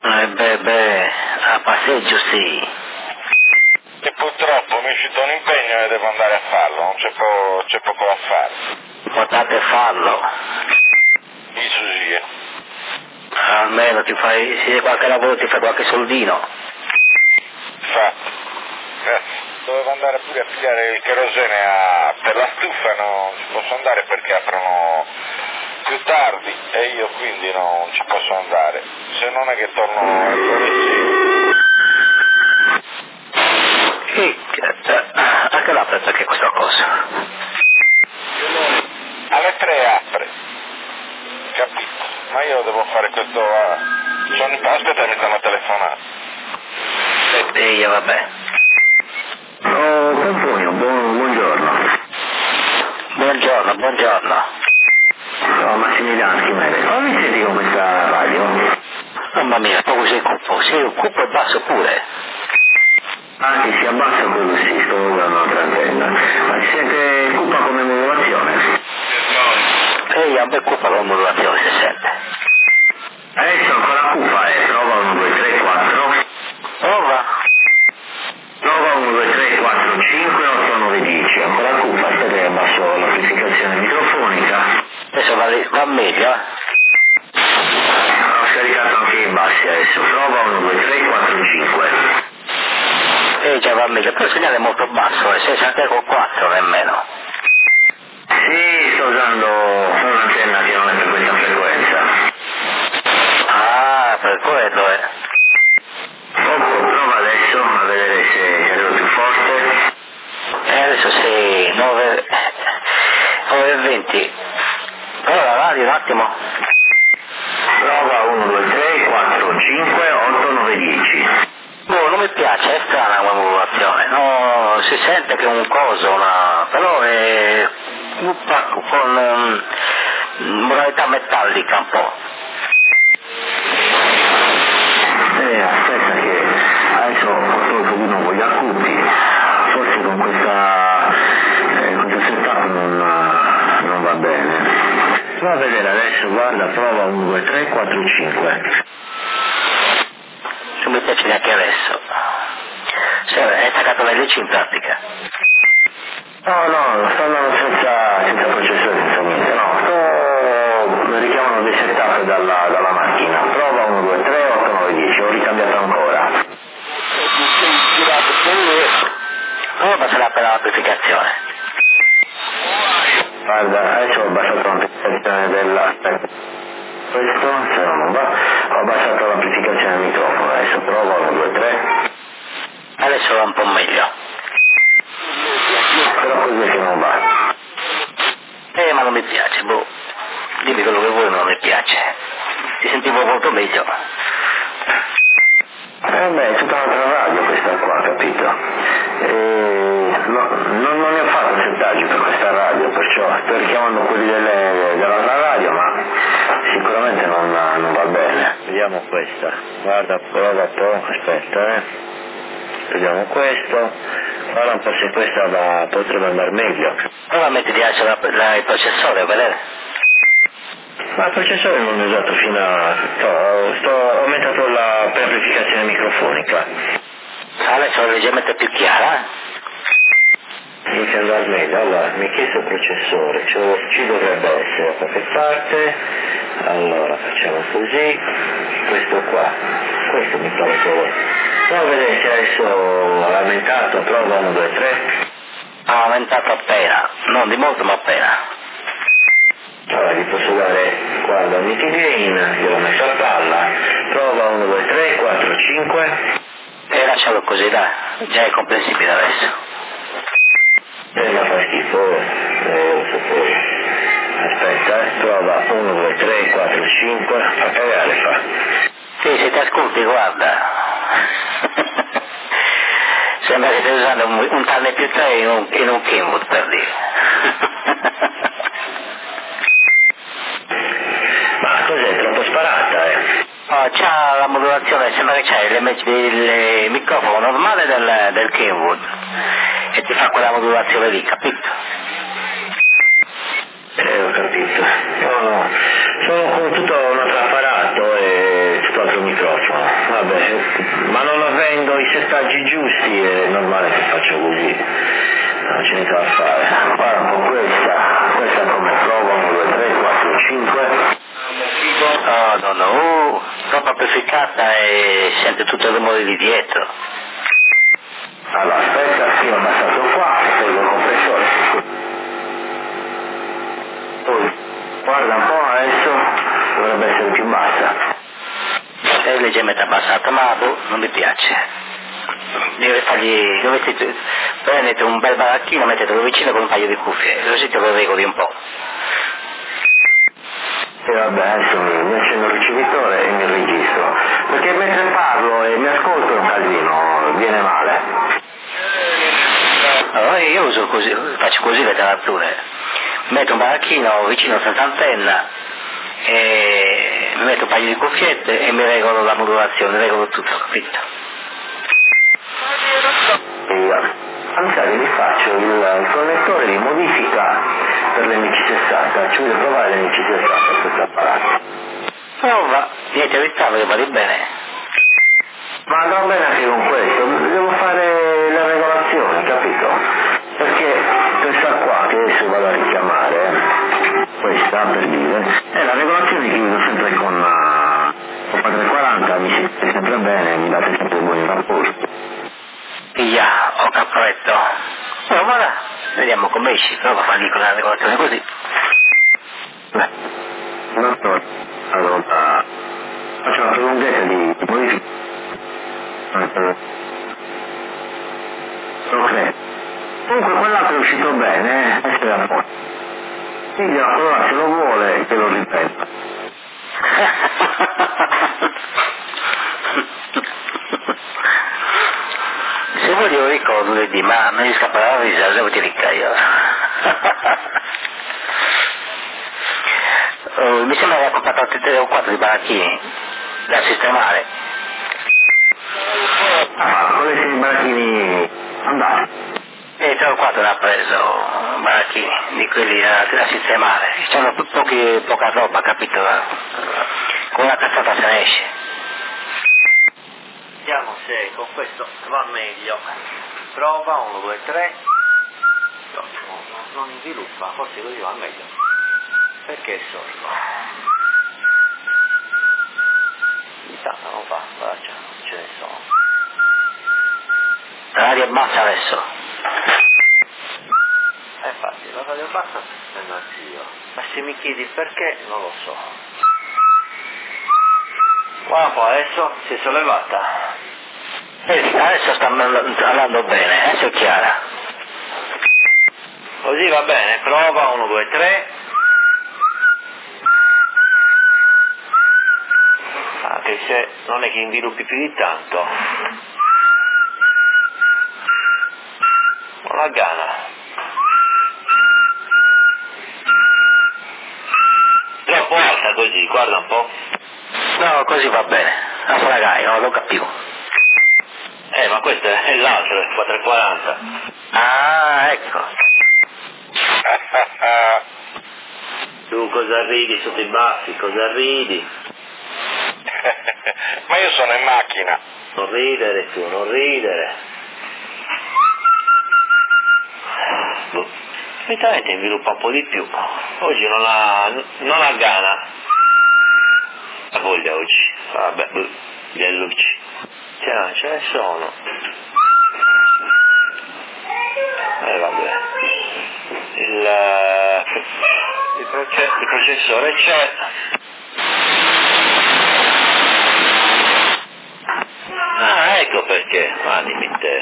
A passeggio sì. E purtroppo mi è uscito un impegno e devo andare a farlo, non c'è poco da fare. Potrete farlo. Di Susia. Almeno ti fai, se qualche lavoro ti fai qualche soldino. Infatti. Grazie. Dovevo andare pure a pigliare il kerosene per la stufa, non ci posso andare perché aprono più tardi e io quindi non ci posso andare. Se non è che torno A che l'ha aperto anche questa cosa? alle 3 apre, capito? Ma io devo fare questo. Aspetta, mi stanno telefonando. Io vabbè. Oh, Antonio, buongiorno. Buongiorno. Sono Massimiliano Schimele. Come mi senti con questa radio? Mamma mia, proprio sei cupo e basso pure. Anche se abbassa quello sì, sto guardando la trantella. Ma si sente cupa come modulazione? Ehi, un bel cupa con modulazione si sente. Adesso ancora cupa prova 1, 2, 3, 4. Prova 1, 2, 3, 4, 5, 8, 9, 10. Ancora cupa, aspetta che abbasso l'amplificazione microfonica. adesso va meglio, Ho scaricato anche i bassi adesso. Prova 1, 2, 3, 4, 5. già va meglio, però il segnale è molto basso, sei anche con 4 nemmeno. Sì, sto usando un'antenna che non è per questa frequenza. Ah, per quello Prova adesso a vedere se arrivo più forte. adesso sei 9 e 20. Prova la radio un attimo. Prova 1, 2, 3, 4, 5, 8, 9, 10. No, non mi piace, è strana come modulazione, no, si sente che è un coso, però è con modalità metallica un po'. Aspetta che adesso ho tolto di nuovo gli accuti, forse con questo setup non va bene. Prova a vedere adesso, guarda, prova 1, 2, 3, 4, 5. Non mi piace neanche adesso. È attaccato alle luci in pratica. No, sto andando senza processore, senza niente, no, sto richiamando dei setup dalla macchina. Prova 1, 2, 3, 8, 9, 10, ho ricambiato ancora. Come passerà per l'amplificazione? Guarda, adesso ho abbassato l'amplificazione questo, se no non va, ho abbassato l'amplificazione del microfono, adesso prova 1, 2, 3. Adesso va un po' meglio. Però così è che non va. Ma non mi piace, dimmi quello che vuoi, ma non mi piace. Ti sentivo molto meglio. È tutta un'altra radio questa qua, capito? Non ne ho fatto settaggi per questa radio, perciò sto richiamando quelli dell'altra radio, ma sicuramente non va bene. Vediamo questa. Guarda, prova un po', aspetta, Vediamo questo. Guarda un po' se questa potrebbe andare meglio. Prova a mettere il processore, vedere? Ma il processore non l'ho usato fino a... ho aumentato la preamplificazione microfonica. Adesso è leggermente più chiara. Inizia ad andare meglio. Allora, mi ha chiesto il processore, ci dovrebbe essere da qualche parte. Allora, facciamo così. Questo qua. Questo mi pare che... Prova a vedere se adesso ha aumentato, prova 1, 2, 3. Ha aumentato appena, non di molto ma appena. Allora gli posso dare, guarda, mitigain, gliel'ho messo a palla, prova 1, 2, 3, 4, 5. E lascialo così, dai, già è comprensibile adesso. Ma fa schifo, lo sapevo. Aspetta, prova 1, 2, 3, 4, 5, fa cagare, fa. Sì, se ti ascolti, guarda. Sembra che stai usando un Turner più 3 in un Kenwood, per dire. Ma cos'è, troppo sparata, Oh, c'ha la modulazione, sembra che c'è il microfono normale del Kenwood e ti fa quella modulazione lì, capito? Ho capito. No, sono con tutto un altro apparato e tutto altro microfono. Ma non avendo i settaggi giusti è normale che faccio così, non c'è niente da fare. Guarda un po' questa come prova, 1, 2, 3, 4, 5. No, troppo amplificata e sente tutto il rumore di dietro. Allora aspetta, sì, ho abbassato qua, prendo il compressore. Poi guarda un po' adesso, dovrebbe essere più bassa. È leggermente abbassata, ma non mi piace. Dovete prendete un bel baracchino, mettetelo vicino con un paio di cuffie, così te lo regoli un po'. E vabbè, adesso mi accendo il ricevitore e mi registro. Perché mentre parlo e mi ascolto è un casino, viene male. Allora io uso così, faccio così le tarature. Metto un baracchino vicino senza antenna e mi metto un paio di cuffiette e mi regolo la modulazione, regolo tutto, capito? Mi sa che vi faccio il connettore di modifica per l'MC60, ci voglio provare l'MC60 questo apparato. Prova, niente ritardo che va bene. Ma andrà bene anche con questo, devo fare le regolazioni, capito? Perché questa qua che adesso vado a richiamare, questa per dire, è la regolazione che uso sempre con 440, mi siete sempre bene, mi date sempre buoni rapporti. Via, ho capretto. Guarda, vediamo come esci, prova a fargli con la regolazione così. Dottore, allora, faccio una prolunghetta di modifica. Ok. Comunque quell'altro è uscito bene, adesso è a posto. Quindi allora se lo vuole te lo ripeto. Se vuoi io ricordo lunedì, ma mi scappa la risa, devo ti io. Mi sembra che ha comprato 3 o 4 di baracchini da sistemare. Con questi baracchini andati. 3 o 4 ne ha preso baracchini di quelli da sistemare. C'hanno poca roba, capito? Con una cazzata se ne esce. Vediamo se con questo va meglio. Prova, 1, 2, 3. No, non sviluppa, forse così va meglio. Perché è sordo? Intanto non va, guarda, ce ne sono. La radio bassa adesso. Infatti, la radio bassa prendo anch'io. Ma se mi chiedi perché, non lo so. Guarda un po', adesso si è sollevata. Adesso sta andando bene, adesso è chiara. Così va bene, prova, 1, 2, 3. Anche se non è che inviluppi più di tanto. Non ha gana. Troppo alta così, guarda un po'. No, così va bene. La fragai, non lo capivo. Ma questo è l'altro, il 440. Ah, ecco. Tu cosa ridi sotto i baffi? Cosa ridi? Ma io sono in macchina. Non ridere tu, non ridere. Solitamente sviluppa un po' di più. Oggi non ha gana. Ha voglia oggi. Vabbè, le luci. Ce ne sono. Vabbè. Il processore c'è. Ah, ecco perché. Animi te.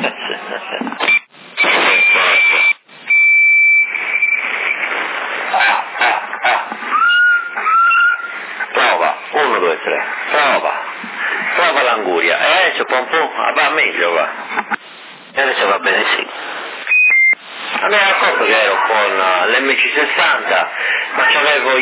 Prova, 1, 2, 3. Prova l'anguria. Adesso va meglio, va. E adesso va bene, sì. A me era accorto che ero con l'MC60, ma c'avevo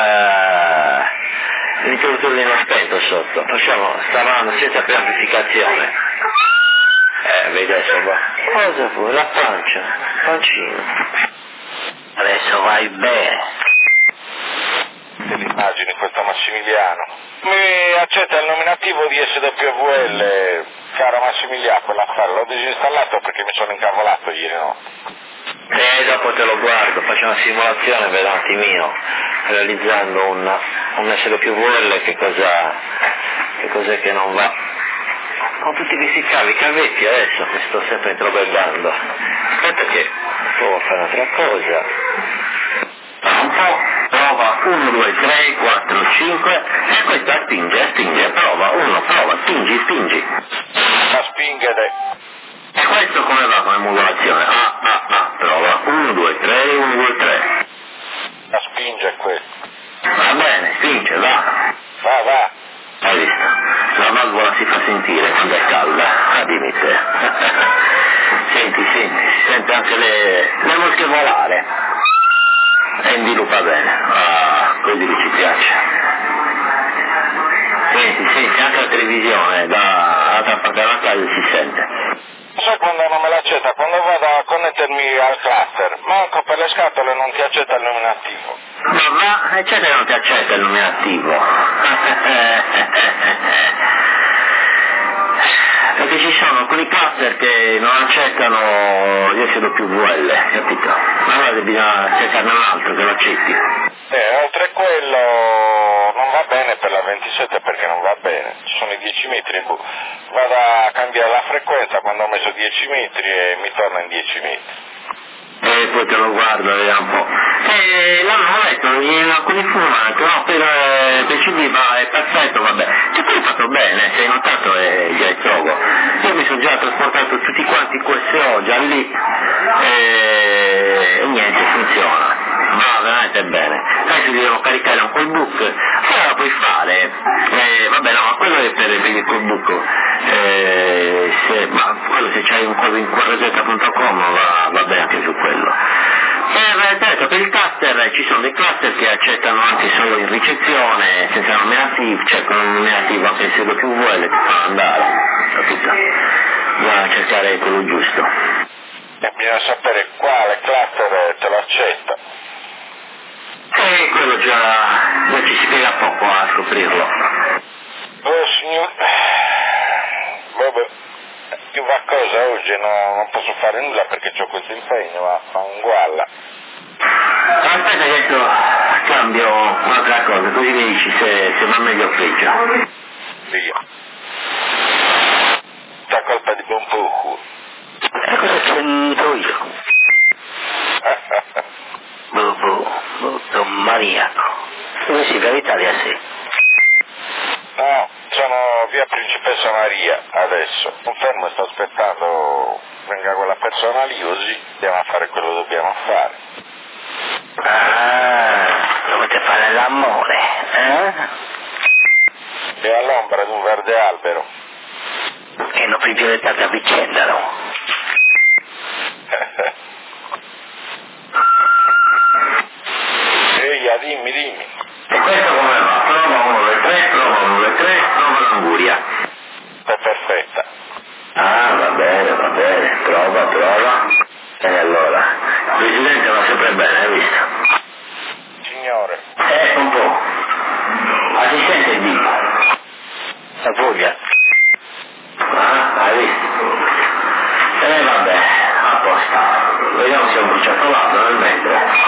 l'interruttore spento sotto, stavano senza preamplificazione. Vedi adesso va. Cosa vuoi? La pancino. Adesso vai bene. te l'immagini questo Massimiliano. Mi accetta il nominativo di SWL, caro Massimiliano, quell'affare, l'ho disinstallato perché mi sono incavolato ieri notte. Dopo te lo guardo, faccio una simulazione, vedo un attimino, realizzando un SWL, che cos'è che non va. Con tutti questi cavetti adesso, mi sto sempre introbellando. Aspetta che provo a fare un'altra cosa. Un po', prova, 1, 2, 3, 4, 5, e questa spinge, prova, spingi. La spingere. E questo come va come modulazione? Prova, 1, 2, 3, 1, 2, 3. La spinge questo. Va bene, spinge, va. Va. Hai visto? La valvola si fa sentire quando è calda, dimmi te. Senti, si sente anche le mosche volare. E inviluppa bene. Così ci piace. Senti, anche la televisione, dall'altra parte della casa si sente. Sai quando non me l'accetta? Quando vado a connettermi al cluster, manco per le scatole non ti accetta il nominativo. Ma va, eccetera, non ti accetta il nominativo. Perché ci sono alcuni cluster che non accettano gli SWL, capito? Allora bisogna cercarne un altro che lo accetti. Oltre a quello non va bene per la 27 perché non va bene, ci sono i 10 metri, vado a cambiare la frequenza quando ho messo 10 metri e mi torna in 10 metri. E poi te lo guardo, vediamo un po'. L'hanno detto in alcuni fumanti, no, per CD va, è perfetto, vabbè. Cioè poi hai fatto bene, se hai notato già il trovo. Io mi sono già trasportato tutti quanti QSO già lì e niente, funziona. Va veramente bene. Adesso devo caricare un callbook, allora lo puoi fare, vabbè no, ma quello è per il callbook, ma quello se c'hai un call in QRZ.com va bene anche su quello. Per il cluster ci sono dei cluster che accettano anche solo in ricezione, senza nominativo, cioè con un nominativo anche se lo più vuole ti fa andare, capito? Bisogna cercare quello giusto. Bisogna sapere quale cluster te lo accetta. Quello già ci si spiega poco a scoprirlo. Oh signor, vabbè, più va cosa oggi, non posso fare nulla perché ho questo impegno, ma fa un gualla. Aspetta che adesso cambio un'altra cosa, così mi dici se va meglio o peggio. Via. Sta colpa di buon poco. E cosa c'entro io? Brutto maniaco. Dove si per l'Italia sì? No, sono via Principessa Maria adesso. Un fermo sta aspettando venga quella persona lì così andiamo a fare quello che dobbiamo fare. Dovete fare l'amore, E all'ombra di un verde albero. E non più diventate a vicenda, no? Eia, dimmi. E questo come va? Prova 1, 2, 3, prova l'anguria. È perfetta. Va bene, prova. E allora, il presidente va sempre bene, hai visto? Signore. Un po'. Ma si sente il dito? La foglia? Hai visto? Vabbè, a posto. Vediamo se ho bruciato l'altro nel mentre.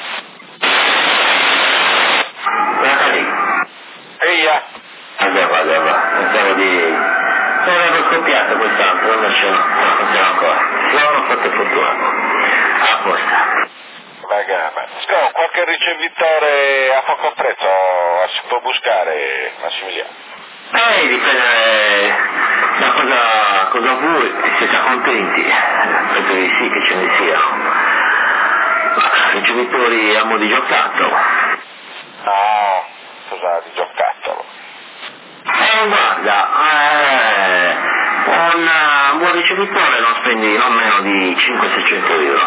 Guarda lì. Eia. Va. Pensavo di... Non avevo scoppiato quest'altro, non c'è ancora. Non ho fatto fortunato. A posto. Magari. Qualche ricevitore a poco prezzo si può buscare, Massimiliano? Dipende da cosa vuoi, se siete contenti. Penso di sì che ce ne siano. Ricevitori a mo' di giocattolo. No, cosa di giocattolo? Guarda, un buon ricevitore non spendi non meno di 500-600 euro.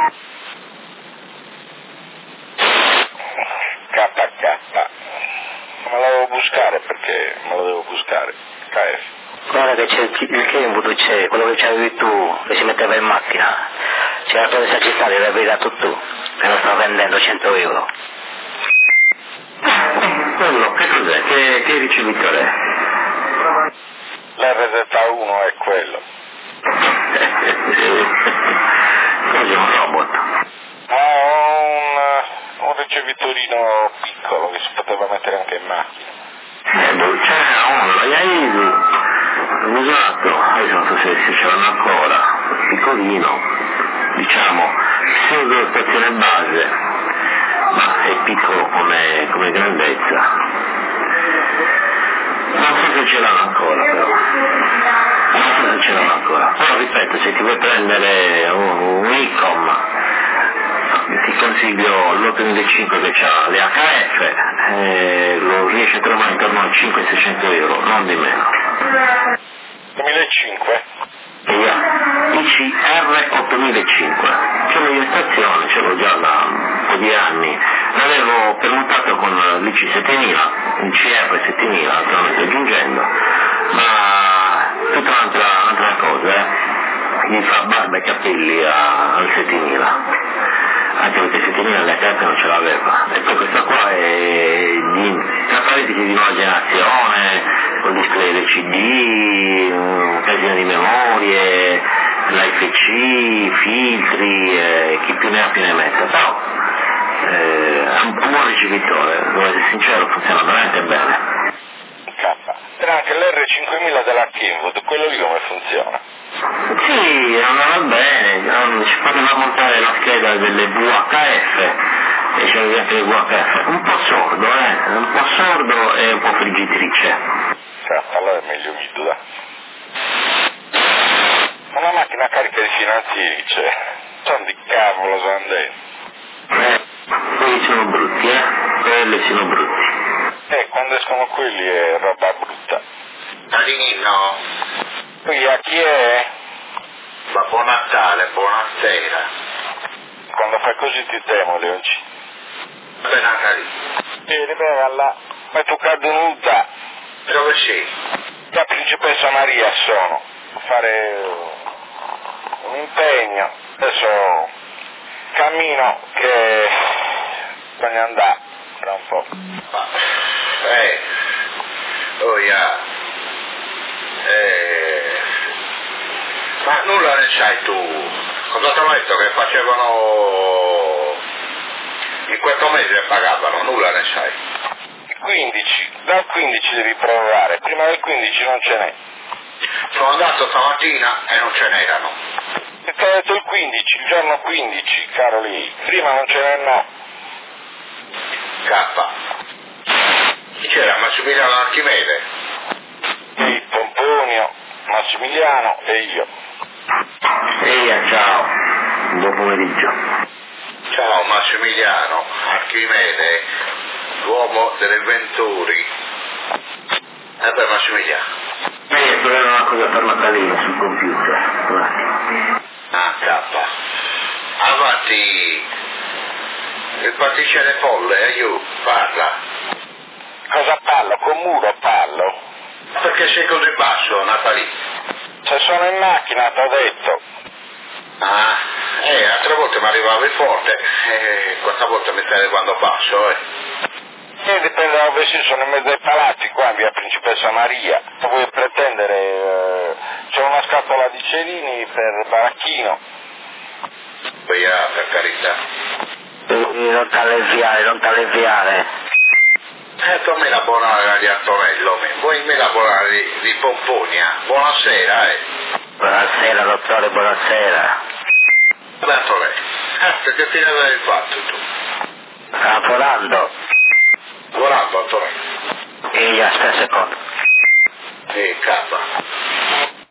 Me lo devo buscare perché me lo devo buscare. KF. Guarda che c'è il Kenwood, c'è quello che c'avevi tu, che si metteva in macchina. C'è la tua esercitaria, l'avevi dato tu, che lo stava vendendo 100 euro. cos'è? Che ricevitore è? L'RZ1 è quello. Cos'è, un robot? Un ricevitorino piccolo che si poteva mettere anche in macchina. C'era uno, la Yaisu, usato, adesso non so se ce l'hanno ancora, piccolino, diciamo, pseudo stazione base, ma è piccolo come grandezza. Non so se ce l'hanno ancora però. Però ripeto, se ti vuoi prendere un Icom, ti consiglio l'8005 che ha le HF, lo riesci a trovare intorno a 500-600 euro, non di meno. 2005? ICR 8005, ce l'ho in stazione, ce l'ho già da un po' di anni, l'avevo permutato con l'IC 7000, il CR 7000, naturalmente aggiungendo, ma tutta un'altra cosa, gli fa barba e capelli al 7000, anche perché il 7000 le carte non ce l'aveva, e poi questa qua è tra parentesi di nuova generazione, con display LCD, un casino di memorie, l'AFC, filtri, chi più ne ha più ne metta, però è un buon ricevitore, devo essere sincero, funziona veramente bene. C'era anche l'R5000 della Kenwood, quello lì come funziona? Sì, andava bene, ci poteva montare la scheda delle VHF, e c'era anche le VHF, un po' sordo e un po' friggitrice. Allora è meglio Midu, dai. Una macchina carica di finanzieri, sono di cavolo, sono dentro. Quelli sono brutti, quelli sono brutti. Quando escono quelli è roba brutta. Alinino, Qui a chi è? ma buon Natale, buonasera. Quando fai così ti temo, Leonci. Ben Natale. Bene, là. Ma tu caduta. Dove sei? La principessa Maria sono. A fare un impegno. Adesso cammino che bisogna andare tra un po'. Oh yeah. Ma nulla ne sai tu? Cosa ti ho detto che facevano in questo mese pagavano? Nulla ne sai. Il 15, dal 15 devi provare, prima del 15 non ce n'è. Sono andato stamattina e non ce n'erano. E ti ho detto il 15, il giorno 15, caro lì, prima non ce n'è no. K. Chi c'era? Massimiliano Archimede? Il Pomponio, Massimiliano e io. Ehi, ciao, buon pomeriggio. Ciao Massimiliano Archimede, l'uomo delle Venturi. E beh Massimiliano. Era una cosa per Natalino sul computer. Ah, K. Avanti. Il particelle folle, io, parla. Cosa parlo? Con muro parlo? Perché sei così basso, Natalì? Se sono in macchina, t'ho detto. Ah, altre volte mi arrivavi forte, questa volta mi stai arrivando basso, Dipende da dove si sono in mezzo ai palazzi, qua in via Principessa Maria. Se vuoi pretendere, c'è una scatola di cerini per baracchino. Via, per carità. Non t'alleviare. Tu me lavorare di Antonello, vuoi me lavorare di Pomponia? Buonasera, Buonasera, dottore, buonasera. Antonello, che fine avevi fatto tu? Sta volando. Volando, Antonello. Ehi, aspetta un secondo.